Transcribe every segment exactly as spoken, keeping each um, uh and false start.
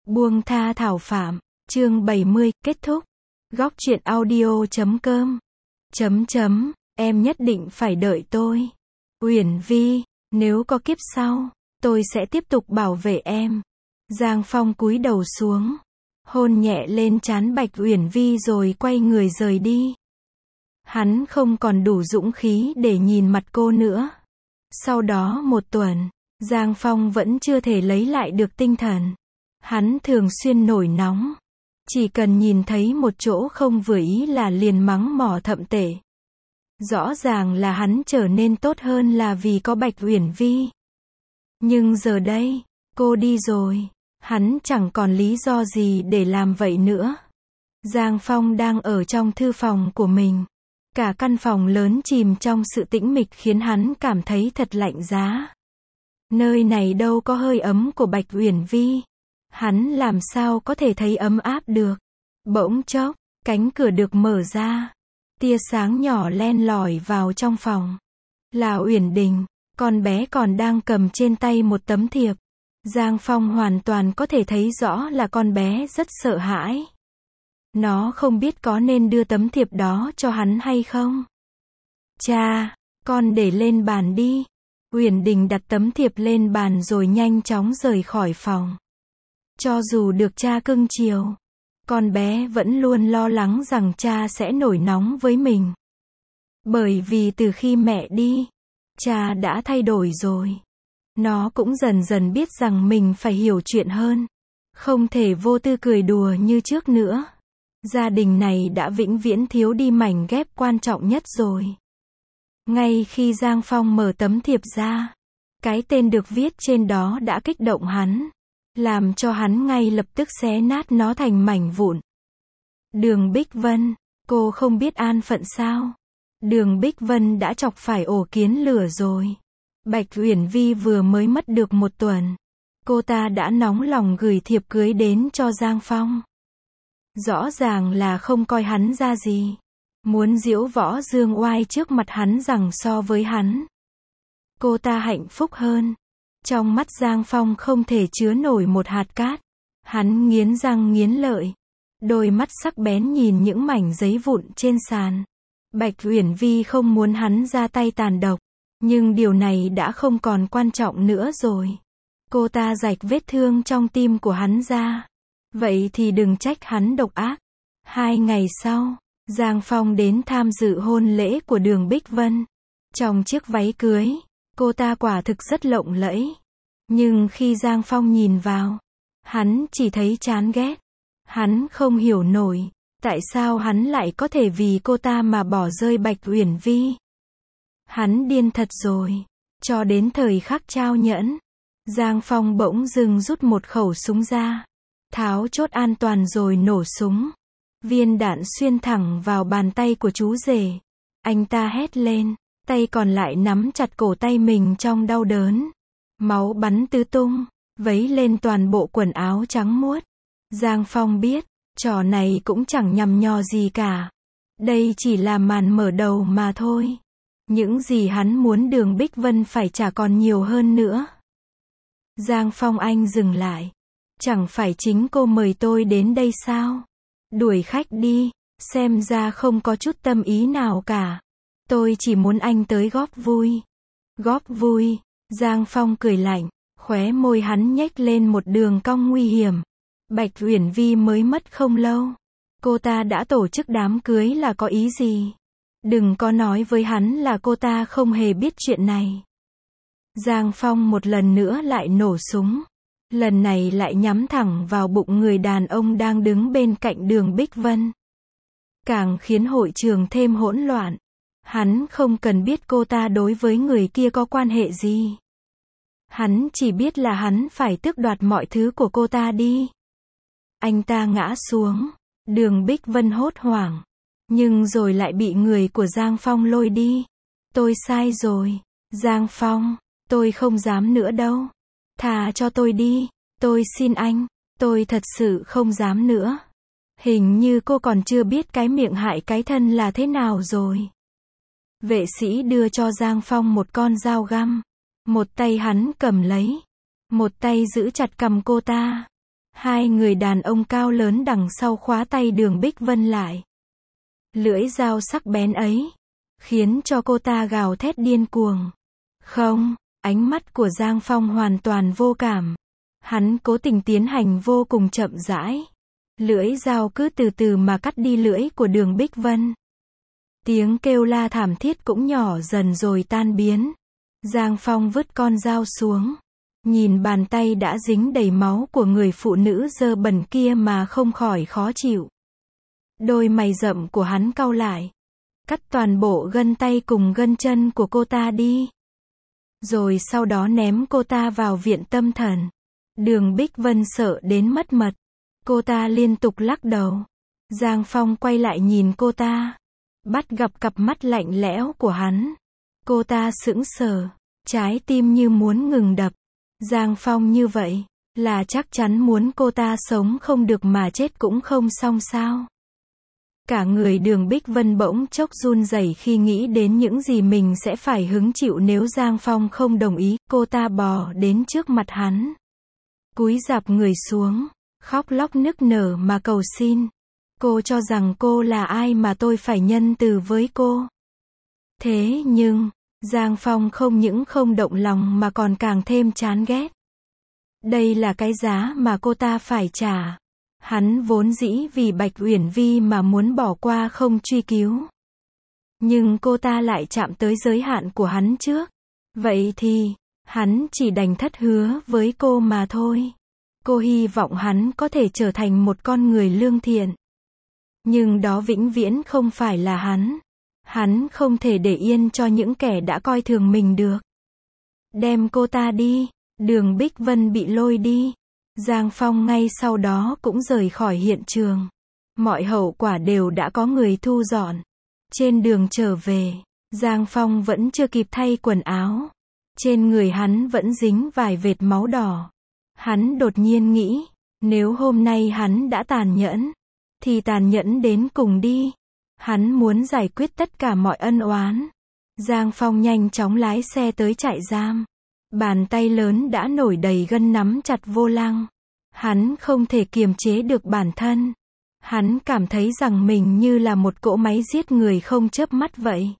Buông tha thảo phạm, chương bảy mươi, kết thúc. Góc truyện audio chấm com. Chấm chấm, em nhất định phải đợi tôi. Uyển Vi, nếu có kiếp sau, tôi sẽ tiếp tục bảo vệ em. Giang Phong cúi đầu xuống, hôn nhẹ lên trán Bạch Uyển Vi rồi quay người rời đi. Hắn không còn đủ dũng khí để nhìn mặt cô nữa. Sau đó một tuần, Giang Phong vẫn chưa thể lấy lại được tinh thần. Hắn thường xuyên nổi nóng. Chỉ cần nhìn thấy một chỗ không vừa ý là liền mắng mỏ thậm tệ. Rõ ràng là hắn trở nên tốt hơn là vì có Bạch Uyển Vi. Nhưng giờ đây, cô đi rồi. Hắn chẳng còn lý do gì để làm vậy nữa. Giang Phong đang ở trong thư phòng của mình. Cả căn phòng lớn chìm trong sự tĩnh mịch khiến hắn cảm thấy thật lạnh giá. Nơi này đâu có hơi ấm của Bạch Uyển Vi. Hắn làm sao có thể thấy ấm áp được. Bỗng chốc, cánh cửa được mở ra. Tia sáng nhỏ len lỏi vào trong phòng. Là Uyển Đình, con bé còn đang cầm trên tay một tấm thiệp. Giang Phong hoàn toàn có thể thấy rõ là con bé rất sợ hãi. Nó không biết có nên đưa tấm thiệp đó cho hắn hay không. Cha, con để lên bàn đi. Uyển Đình đặt tấm thiệp lên bàn rồi nhanh chóng rời khỏi phòng. Cho dù được cha cưng chiều, con bé vẫn luôn lo lắng rằng cha sẽ nổi nóng với mình. Bởi vì từ khi mẹ đi, cha đã thay đổi rồi. Nó cũng dần dần biết rằng mình phải hiểu chuyện hơn. Không thể vô tư cười đùa như trước nữa. Gia đình này đã vĩnh viễn thiếu đi mảnh ghép quan trọng nhất rồi. Ngay khi Giang Phong mở tấm thiệp ra, cái tên được viết trên đó đã kích động hắn. Làm cho hắn ngay lập tức xé nát nó thành mảnh vụn. Đường Bích Vân, cô không biết an phận sao? Đường Bích Vân đã chọc phải ổ kiến lửa rồi. Bạch Uyển Vi vừa mới mất được một tuần. Cô ta đã nóng lòng gửi thiệp cưới đến cho Giang Phong. Rõ ràng là không coi hắn ra gì. Muốn diễu võ dương oai trước mặt hắn rằng so với hắn, cô ta hạnh phúc hơn. Trong mắt Giang Phong không thể chứa nổi một hạt cát. Hắn nghiến răng nghiến lợi. Đôi mắt sắc bén nhìn những mảnh giấy vụn trên sàn. Bạch Uyển Vi không muốn hắn ra tay tàn độc. Nhưng điều này đã không còn quan trọng nữa rồi. Cô ta rạch vết thương trong tim của hắn ra. Vậy thì đừng trách hắn độc ác. Hai ngày sau, Giang Phong đến tham dự hôn lễ của Đường Bích Vân. Trong chiếc váy cưới, cô ta quả thực rất lộng lẫy. Nhưng khi Giang Phong nhìn vào, hắn chỉ thấy chán ghét. Hắn không hiểu nổi, tại sao hắn lại có thể vì cô ta mà bỏ rơi Bạch Uyển Vi. Hắn điên thật rồi. Cho đến thời khắc trao nhẫn, Giang Phong bỗng dưng rút một khẩu súng ra. Tháo chốt an toàn rồi nổ súng. Viên đạn xuyên thẳng vào bàn tay của chú rể. Anh ta hét lên, tay còn lại nắm chặt cổ tay mình trong đau đớn. Máu bắn tứ tung, vấy lên toàn bộ quần áo trắng muốt. Giang Phong biết, trò này cũng chẳng nhằm nhò gì cả. Đây chỉ là màn mở đầu mà thôi. Những gì hắn muốn Đường Bích Vân phải trả còn nhiều hơn nữa. Giang Phong anh dừng lại. Chẳng phải chính cô mời tôi đến đây sao? Đuổi khách đi, xem ra không có chút tâm ý nào cả. Tôi chỉ muốn anh tới góp vui. Góp vui, Giang Phong cười lạnh, khóe môi hắn nhếch lên một đường cong nguy hiểm. Bạch Uyển Vi mới mất không lâu. Cô ta đã tổ chức đám cưới là có ý gì? Đừng có nói với hắn là cô ta không hề biết chuyện này. Giang Phong một lần nữa lại nổ súng. Lần này lại nhắm thẳng vào bụng người đàn ông đang đứng bên cạnh Đường Bích Vân. Càng khiến hội trường thêm hỗn loạn. Hắn không cần biết cô ta đối với người kia có quan hệ gì. Hắn chỉ biết là hắn phải tước đoạt mọi thứ của cô ta đi. Anh ta ngã xuống. Đường Bích Vân hốt hoảng. Nhưng rồi lại bị người của Giang Phong lôi đi. Tôi sai rồi. Giang Phong, tôi không dám nữa đâu. Thà cho tôi đi. Tôi xin anh. Tôi thật sự không dám nữa. Hình như cô còn chưa biết cái miệng hại cái thân là thế nào rồi. Vệ sĩ đưa cho Giang Phong một con dao găm. Một tay hắn cầm lấy. Một tay giữ chặt cằm cô ta. Hai người đàn ông cao lớn đằng sau khóa tay Đường Bích Vân lại. Lưỡi dao sắc bén ấy, khiến cho cô ta gào thét điên cuồng. Không, ánh mắt của Giang Phong hoàn toàn vô cảm. Hắn cố tình tiến hành vô cùng chậm rãi. Lưỡi dao cứ từ từ mà cắt đi lưỡi của Đường Bích Vân. Tiếng kêu la thảm thiết cũng nhỏ dần rồi tan biến. Giang Phong vứt con dao xuống. Nhìn bàn tay đã dính đầy máu của người phụ nữ dơ bẩn kia mà không khỏi khó chịu. Đôi mày rậm của hắn cau lại. Cắt toàn bộ gân tay cùng gân chân của cô ta đi. Rồi sau đó ném cô ta vào viện tâm thần. Đường Bích Vân sợ đến mất mật. Cô ta liên tục lắc đầu. Giang Phong quay lại nhìn cô ta. Bắt gặp cặp mắt lạnh lẽo của hắn. Cô ta sững sờ. Trái tim như muốn ngừng đập. Giang Phong như vậy, là chắc chắn muốn cô ta sống không được mà chết cũng không xong sao. Cả người Đường Bích Vân bỗng chốc run rẩy khi nghĩ đến những gì mình sẽ phải hứng chịu nếu Giang Phong không đồng ý. Cô ta bò đến trước mặt hắn. Cúi rạp người xuống, khóc lóc nức nở mà cầu xin. Cô cho rằng cô là ai mà tôi phải nhân từ với cô. Thế nhưng, Giang Phong không những không động lòng mà còn càng thêm chán ghét. Đây là cái giá mà cô ta phải trả. Hắn vốn dĩ vì Bạch Uyển Vi mà muốn bỏ qua không truy cứu. Nhưng cô ta lại chạm tới giới hạn của hắn trước. Vậy thì, hắn chỉ đành thất hứa với cô mà thôi. Cô hy vọng hắn có thể trở thành một con người lương thiện. Nhưng đó vĩnh viễn không phải là hắn. Hắn không thể để yên cho những kẻ đã coi thường mình được. Đem cô ta đi. Đường Bích Vân bị lôi đi. Giang Phong ngay sau đó cũng rời khỏi hiện trường. Mọi hậu quả đều đã có người thu dọn. Trên đường trở về, Giang Phong vẫn chưa kịp thay quần áo. Trên người hắn vẫn dính vài vệt máu đỏ. Hắn đột nhiên nghĩ, nếu hôm nay hắn đã tàn nhẫn, thì tàn nhẫn đến cùng đi. Hắn muốn giải quyết tất cả mọi ân oán. Giang Phong nhanh chóng lái xe tới trại giam. Bàn tay lớn đã nổi đầy gân nắm chặt vô lăng. Hắn không thể kiềm chế được bản thân. Hắn cảm thấy rằng mình như là một cỗ máy giết người không chớp mắt vậy.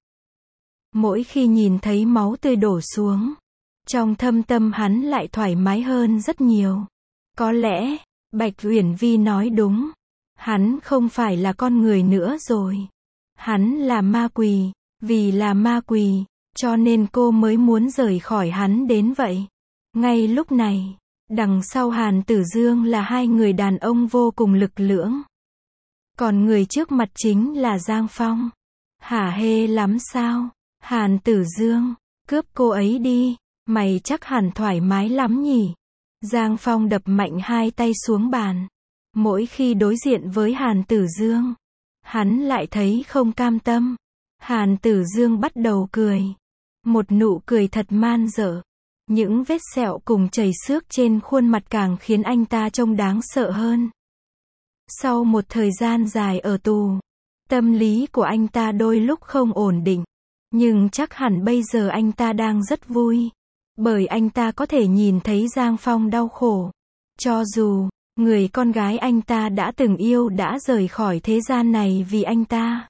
Mỗi khi nhìn thấy máu tươi đổ xuống, trong thâm tâm hắn lại thoải mái hơn rất nhiều. Có lẽ, Bạch Uyển Vi nói đúng. Hắn không phải là con người nữa rồi. Hắn là ma quỷ. Vì là ma quỷ, cho nên cô mới muốn rời khỏi hắn đến vậy. Ngay lúc này, đằng sau Hàn Tử Dương là hai người đàn ông vô cùng lực lưỡng. Còn người trước mặt chính là Giang Phong. Hả hê lắm sao? Hàn Tử Dương, cướp cô ấy đi. Mày chắc hẳn thoải mái lắm nhỉ? Giang Phong đập mạnh hai tay xuống bàn. Mỗi khi đối diện với Hàn Tử Dương, hắn lại thấy không cam tâm. Hàn Tử Dương bắt đầu cười. Một nụ cười thật man dợ. Những vết sẹo cùng chảy xước trên khuôn mặt càng khiến anh ta trông đáng sợ hơn. Sau một thời gian dài ở tù, tâm lý của anh ta đôi lúc không ổn định. Nhưng chắc hẳn bây giờ anh ta đang rất vui. Bởi anh ta có thể nhìn thấy Giang Phong đau khổ. Cho dù, người con gái anh ta đã từng yêu đã rời khỏi thế gian này vì anh ta.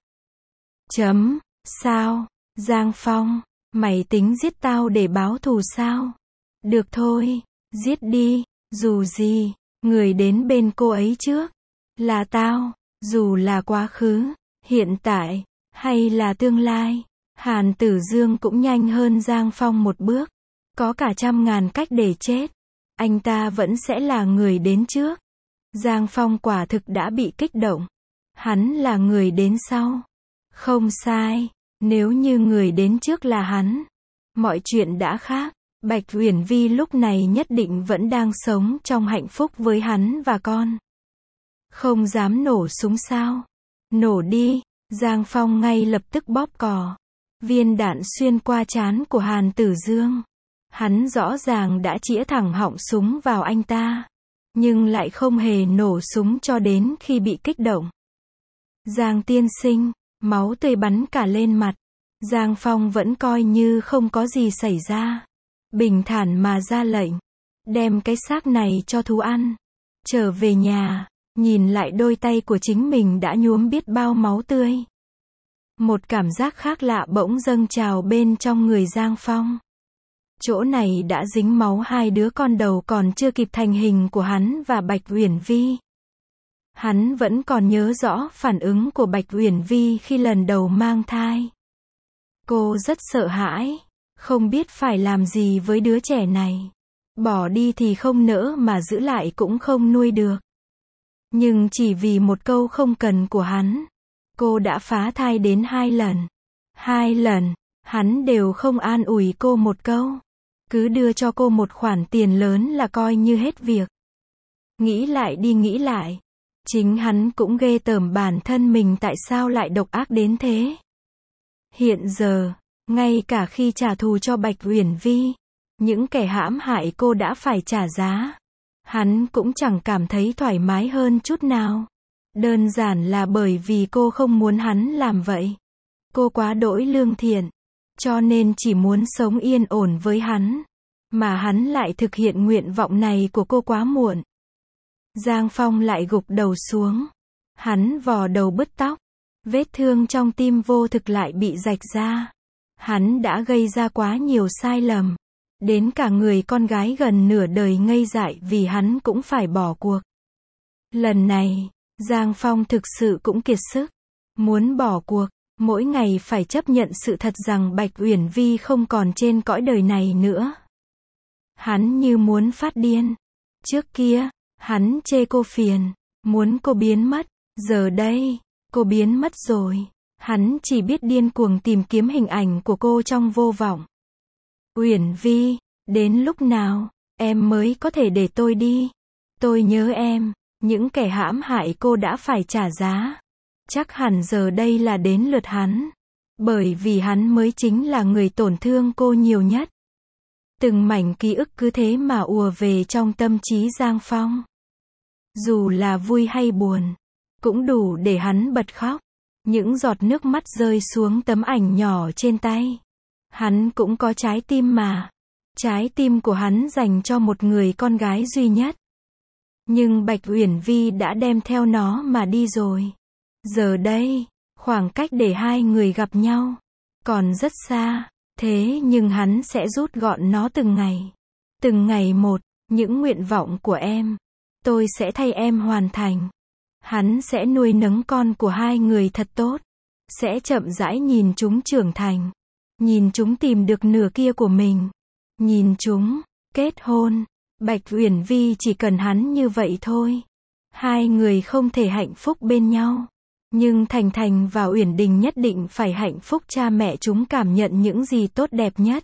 Chấm, sao? Giang Phong, mày tính giết tao để báo thù sao? Được thôi, giết đi, dù gì, người đến bên cô ấy trước là tao, dù là quá khứ, hiện tại, hay là tương lai. Hàn Tử Dương cũng nhanh hơn Giang Phong một bước. Có cả trăm ngàn cách để chết. Anh ta vẫn sẽ là người đến trước. Giang Phong quả thực đã bị kích động. Hắn là người đến sau. Không sai. Nếu như người đến trước là hắn, mọi chuyện đã khác. Bạch Uyển Vi lúc này nhất định vẫn đang sống trong hạnh phúc với hắn và con. Không dám nổ súng sao? Nổ đi. Giang Phong ngay lập tức bóp cò. Viên đạn xuyên qua trán của Hàn Tử Dương. Hắn rõ ràng đã chĩa thẳng họng súng vào anh ta. Nhưng lại không hề nổ súng cho đến khi bị kích động. Giang tiên sinh, máu tươi bắn cả lên mặt. Giang Phong vẫn coi như không có gì xảy ra. Bình thản mà ra lệnh. Đem cái xác này cho thú ăn. Trở về nhà, nhìn lại đôi tay của chính mình đã nhuốm biết bao máu tươi. Một cảm giác khác lạ bỗng dâng trào bên trong người Giang Phong. Chỗ này đã dính máu hai đứa con đầu còn chưa kịp thành hình của hắn và Bạch Uyển Vi. Hắn vẫn còn nhớ rõ phản ứng của Bạch Uyển Vi khi lần đầu mang thai. Cô rất sợ hãi, không biết phải làm gì với đứa trẻ này. Bỏ đi thì không nỡ mà giữ lại cũng không nuôi được. Nhưng chỉ vì một câu không cần của hắn, cô đã phá thai đến hai lần. Hai lần, hắn đều không an ủi cô một câu. Cứ đưa cho cô một khoản tiền lớn là coi như hết việc. Nghĩ lại đi nghĩ lại, chính hắn cũng ghê tởm bản thân mình tại sao lại độc ác đến thế. Hiện giờ, ngay cả khi trả thù cho Bạch Uyển Vi, những kẻ hãm hại cô đã phải trả giá. Hắn cũng chẳng cảm thấy thoải mái hơn chút nào. Đơn giản là bởi vì cô không muốn hắn làm vậy. Cô quá đỗi lương thiện, cho nên chỉ muốn sống yên ổn với hắn. Mà hắn lại thực hiện nguyện vọng này của cô quá muộn. Giang Phong lại gục đầu xuống. Hắn vò đầu bứt tóc. Vết thương trong tim vô thực lại bị rạch ra. Hắn đã gây ra quá nhiều sai lầm. Đến cả người con gái gần nửa đời ngây dại vì hắn cũng phải bỏ cuộc. Lần này, Giang Phong thực sự cũng kiệt sức. Muốn bỏ cuộc, mỗi ngày phải chấp nhận sự thật rằng Bạch Uyển Vi không còn trên cõi đời này nữa. Hắn như muốn phát điên. Trước kia, hắn chê cô phiền, muốn cô biến mất. Giờ đây, cô biến mất rồi. Hắn chỉ biết điên cuồng tìm kiếm hình ảnh của cô trong vô vọng. Uyển Vi, đến lúc nào, em mới có thể để tôi đi? Tôi nhớ em, những kẻ hãm hại cô đã phải trả giá. Chắc hẳn giờ đây là đến lượt hắn. Bởi vì hắn mới chính là người tổn thương cô nhiều nhất. Từng mảnh ký ức cứ thế mà ùa về trong tâm trí Giang Phong. Dù là vui hay buồn, cũng đủ để hắn bật khóc. Những giọt nước mắt rơi xuống tấm ảnh nhỏ trên tay. Hắn cũng có trái tim mà. Trái tim của hắn dành cho một người con gái duy nhất. Nhưng Bạch Uyển Vi đã đem theo nó mà đi rồi. Giờ đây, khoảng cách để hai người gặp nhau còn rất xa. Thế nhưng hắn sẽ rút gọn nó từng ngày. Từng ngày một, những nguyện vọng của em, tôi sẽ thay em hoàn thành. Hắn sẽ nuôi nấng con của hai người thật tốt. Sẽ chậm rãi nhìn chúng trưởng thành. Nhìn chúng tìm được nửa kia của mình. Nhìn chúng kết hôn. Bạch Uyển Vi chỉ cần hắn như vậy thôi. Hai người không thể hạnh phúc bên nhau. Nhưng Thành Thành và Uyển Đình nhất định phải hạnh phúc, cha mẹ chúng cảm nhận những gì tốt đẹp nhất.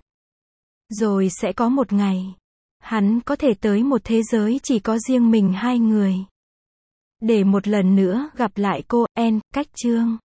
Rồi sẽ có một ngày, hắn có thể tới một thế giới chỉ có riêng mình hai người. Để một lần nữa gặp lại cô, En, Cách Chương.